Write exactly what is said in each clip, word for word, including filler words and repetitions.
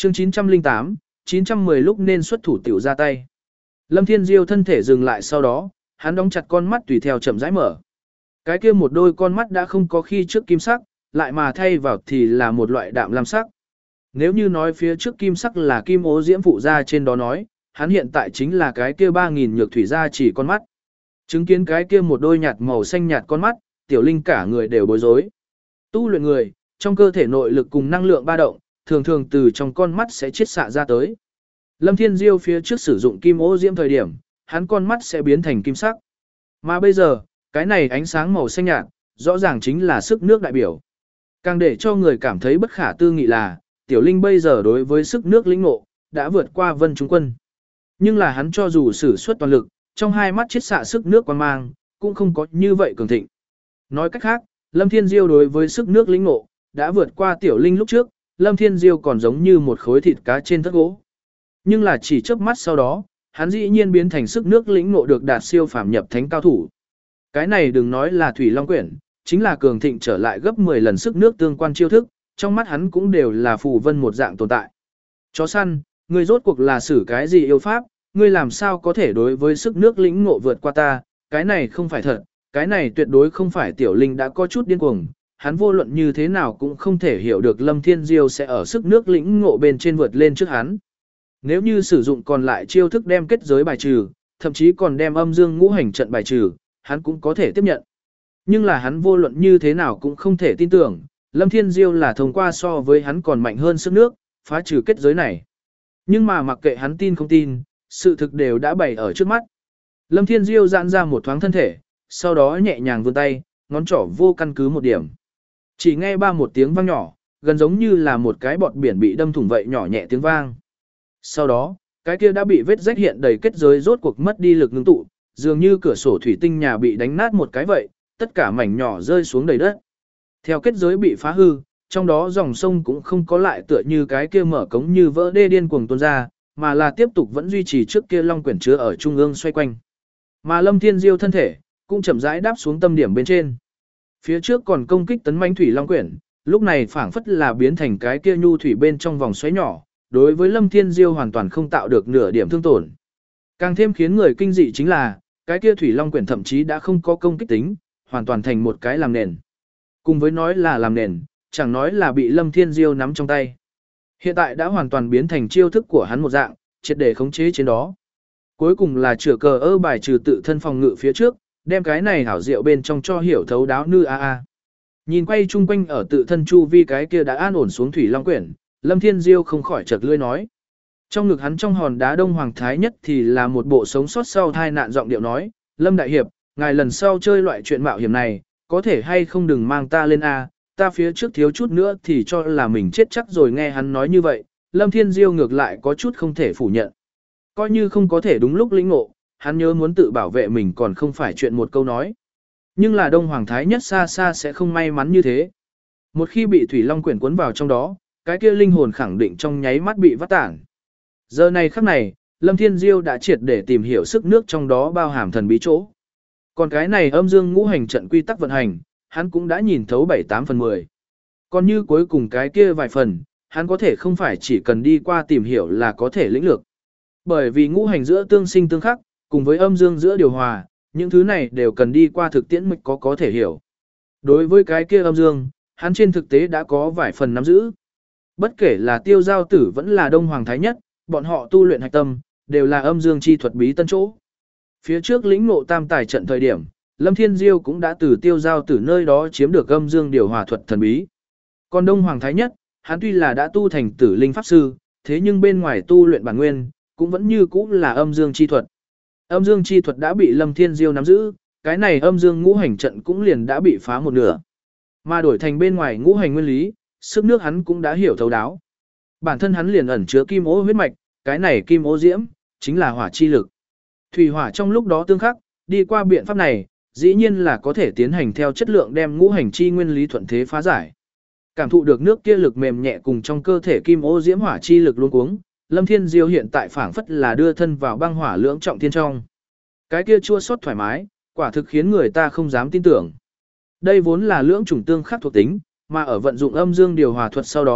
Chương chín trăm lẻ tám, chín trăm mười lúc nên xuất thủ tiểu ra tay. Lâm Thiên Diêu thân thể dừng lại sau đó, hắn đóng chặt con mắt tùy theo chậm rãi mở. Cái kia một đôi con mắt đã không có khi trước kim sắc, lại mà thay vào thì là một loại đạm lam sắc. Nếu như nói phía trước kim sắc là kim ố diễm phụ ra trên đó nói, hắn hiện tại chính là cái kia ba nghìn nhược thủy ra chỉ con mắt. Chứng kiến cái kia một đôi nhạt màu xanh nhạt con mắt, tiểu linh cả người đều bối rối. Tu luyện người, trong cơ thể nội lực cùng năng lượng ba động, thường thường từ trong con mắt sẽ chiết xạ ra tới. Lâm Thiên Diêu phía trước sử dụng kim ô diễm thời điểm, hắn con mắt sẽ biến thành kim sắc. Mà bây giờ, cái này ánh sáng màu xanh nhạt, rõ ràng chính là sức nước đại biểu. Càng để cho người cảm thấy bất khả tư nghị là, tiểu linh bây giờ đối với sức nước lĩnh ngộ, đã vượt qua Vân Trung Quân. Nhưng là hắn cho dù sử xuất toàn lực, trong hai mắt chiết xạ sức nước quan mang, cũng không có như vậy cường thịnh. Nói cách khác, Lâm Thiên Diêu đối với sức nước lĩnh ngộ, đã vượt qua tiểu linh lúc trước, Lâm Thiên Diêu còn giống như một khối thịt cá trên thất gỗ. Nhưng là chỉ chớp mắt sau đó, hắn dĩ nhiên biến thành sức nước lĩnh ngộ được đạt siêu phàm nhập thánh cao thủ. Cái này đừng nói là Thủy Long Quyển, chính là cường thịnh trở lại gấp mười lần sức nước tương quan chiêu thức, trong mắt hắn cũng đều là phù vân một dạng tồn tại. Chó săn, ngươi rốt cuộc là xử cái gì yêu pháp, ngươi làm sao có thể đối với sức nước lĩnh ngộ vượt qua ta, cái này không phải thật, cái này tuyệt đối không phải tiểu linh đã có chút điên cuồng, hắn vô luận như thế nào cũng không thể hiểu được Lâm Thiên Diêu sẽ ở sức nước lĩnh ngộ bên trên vượt lên trước hắn. Nếu như sử dụng còn lại chiêu thức đem kết giới bài trừ, thậm chí còn đem âm dương ngũ hành trận bài trừ, hắn cũng có thể tiếp nhận. Nhưng là hắn vô luận như thế nào cũng không thể tin tưởng, Lâm Thiên Diêu là thông qua so với hắn còn mạnh hơn sức nước, phá trừ kết giới này. Nhưng mà mặc kệ hắn tin không tin, sự thực đều đã bày ở trước mắt. Lâm Thiên Diêu giãn ra một thoáng thân thể, sau đó nhẹ nhàng vươn tay, ngón trỏ vô căn cứ một điểm. Chỉ nghe ba một tiếng vang nhỏ, gần giống như là một cái bọt biển bị đâm thủng vậy nhỏ nhẹ tiếng vang. Sau đó, cái kia đã bị vết rách hiện đầy kết giới rốt cuộc mất đi lực ngưng tụ, dường như cửa sổ thủy tinh nhà bị đánh nát một cái vậy, tất cả mảnh nhỏ rơi xuống đầy đất. Theo kết giới bị phá hư, trong đó dòng sông cũng không có lại tựa như cái kia mở cống như vỡ đê điên cuồng tuôn ra, mà là tiếp tục vẫn duy trì trước kia long quyển chứa ở trung ương xoay quanh. Mà Lâm Thiên Diêu thân thể cũng chậm rãi đáp xuống tâm điểm bên trên. Phía trước còn công kích tấn mãnh thủy long quyển, lúc này phảng phất là biến thành cái kia nhu thủy bên trong vòng xoáy nhỏ, đối với Lâm Thiên Diêu hoàn toàn không tạo được nửa điểm thương tổn. Càng thêm khiến người kinh dị chính là, cái kia thủy long quyển thậm chí đã không có công kích tính, hoàn toàn thành một cái làm nền. Cùng với nói là làm nền, chẳng nói là bị Lâm Thiên Diêu nắm trong tay. Hiện tại đã hoàn toàn biến thành chiêu thức của hắn một dạng, triệt để khống chế trên đó. Cuối cùng là chữa cờ ơ bài trừ tự thân phòng ngự phía trước, đem cái này hảo diệu bên trong cho hiểu thấu đáo nư a a. Nhìn quay chung quanh ở tự thân chu vi cái kia đã an ổn xuống thủy long quyển, Lâm Thiên Diêu không khỏi chợt lưỡi nói. Trong ngực hắn trong hòn đá đông hoàng thái nhất thì là một bộ sống sót sau tai nạn giọng điệu nói, Lâm Đại Hiệp, ngài lần sau chơi loại chuyện mạo hiểm này, có thể hay không đừng mang ta lên A, ta phía trước thiếu chút nữa thì cho là mình chết chắc rồi. Nghe hắn nói như vậy, Lâm Thiên Diêu ngược lại có chút không thể phủ nhận. Coi như không có thể đúng lúc lĩnh ngộ, hắn nhớ muốn tự bảo vệ mình còn không phải chuyện một câu nói. Nhưng là Đông Hoàng Thái Nhất xa xa sẽ không may mắn như thế. Một khi bị Thủy Long quyển cuốn vào trong đó, cái kia linh hồn khẳng định trong nháy mắt bị vắt tản. Giờ này khắc này, Lâm Thiên Diêu đã triệt để tìm hiểu sức nước trong đó bao hàm thần bí chỗ. Còn cái này âm dương ngũ hành trận quy tắc vận hành, hắn cũng đã nhìn thấu bảy tám phần mười. Còn như cuối cùng cái kia vài phần, hắn có thể không phải chỉ cần đi qua tìm hiểu là có thể lĩnh lược. Bởi vì ngũ hành giữa tương sinh tương khắc, cùng với âm dương giữa điều hòa, những thứ này đều cần đi qua thực tiễn mới có có thể hiểu. Đối với cái kia âm dương, hắn trên thực tế đã có vài phần nắm giữ. Bất kể là Tiêu Giao Tử vẫn là Đông Hoàng Thái Nhất, bọn họ tu luyện hạch tâm, đều là âm dương chi thuật bí tân chỗ. Phía trước lĩnh ngộ tam tài trận thời điểm, Lâm Thiên Diêu cũng đã từ Tiêu Giao Tử nơi đó chiếm được âm dương điều hòa thuật thần bí. Còn Đông Hoàng Thái Nhất, hắn tuy là đã tu thành tử linh pháp sư, thế nhưng bên ngoài tu luyện bản nguyên, cũng vẫn như cũ là âm dương chi thuật. Âm dương chi thuật đã bị Lâm Thiên Diêu nắm giữ, cái này âm dương ngũ hành trận cũng liền đã bị phá một nửa. Mà đổi thành bên ngoài ngũ hành nguyên lý, sức nước hắn cũng đã hiểu thấu đáo. Bản thân hắn liền ẩn chứa kim ô huyết mạch, cái này kim ô diễm, chính là hỏa chi lực. Thủy hỏa trong lúc đó tương khắc, đi qua biện pháp này, dĩ nhiên là có thể tiến hành theo chất lượng đem ngũ hành chi nguyên lý thuận thế phá giải. Cảm thụ được nước kia lực mềm nhẹ cùng trong cơ thể kim ô diễm hỏa chi lực luống cuống, Lâm Thiên Diêu hiện tại phảng phất là đưa thân vào băng hỏa lưỡng trọng thiên trong. Cái kia chua xót thoải mái, quả thực khiến người ta không dám tin tưởng. Đây vốn là lưỡng chủng tương khắc thuộc tính, mà ở vận dụng âm dương điều hòa thuật sau đó,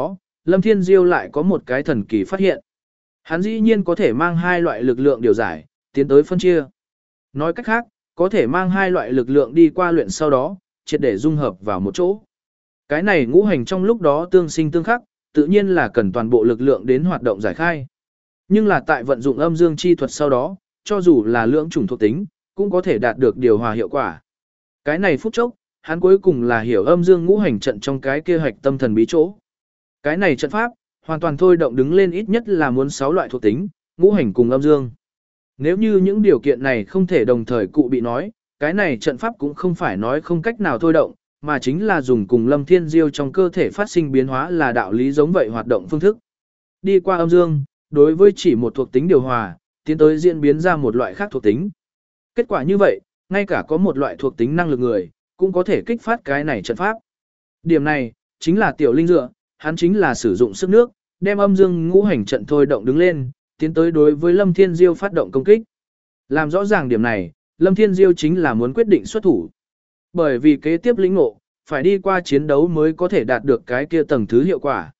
Lâm Thiên Diêu lại có một cái thần kỳ phát hiện. Hắn dĩ nhiên có thể mang hai loại lực lượng điều giải, tiến tới phân chia. Nói cách khác, có thể mang hai loại lực lượng đi qua luyện sau đó, triệt để dung hợp vào một chỗ. Cái này ngũ hành trong lúc đó tương sinh tương khắc, tự nhiên là cần toàn bộ lực lượng đến hoạt động giải khai. Nhưng là tại vận dụng âm dương chi thuật sau đó, cho dù là lượng chủng thuộc tính, cũng có thể đạt được điều hòa hiệu quả. Cái này phút chốc, hắn cuối cùng là hiểu âm dương ngũ hành trận trong cái kia hạch tâm thần bí chỗ. Cái này trận pháp, hoàn toàn thôi động đứng lên ít nhất là muốn sáu loại thuộc tính, ngũ hành cùng âm dương. Nếu như những điều kiện này không thể đồng thời cụ bị nói, cái này trận pháp cũng không phải nói không cách nào thôi động, mà chính là dùng cùng Lâm Thiên Diêu trong cơ thể phát sinh biến hóa là đạo lý giống vậy hoạt động phương thức. Đi qua âm dương, đối với chỉ một thuộc tính điều hòa, tiến tới diễn biến ra một loại khác thuộc tính. Kết quả như vậy, ngay cả có một loại thuộc tính năng lực người, cũng có thể kích phát cái này trận pháp. Điểm này, chính là tiểu linh dựa, hắn chính là sử dụng sức nước, đem âm dương ngũ hành trận thôi động đứng lên, tiến tới đối với Lâm Thiên Diêu phát động công kích. Làm rõ ràng điểm này, Lâm Thiên Diêu chính là muốn quyết định xuất thủ. Bởi vì kế tiếp lĩnh ngộ, phải đi qua chiến đấu mới có thể đạt được cái kia tầng thứ hiệu quả.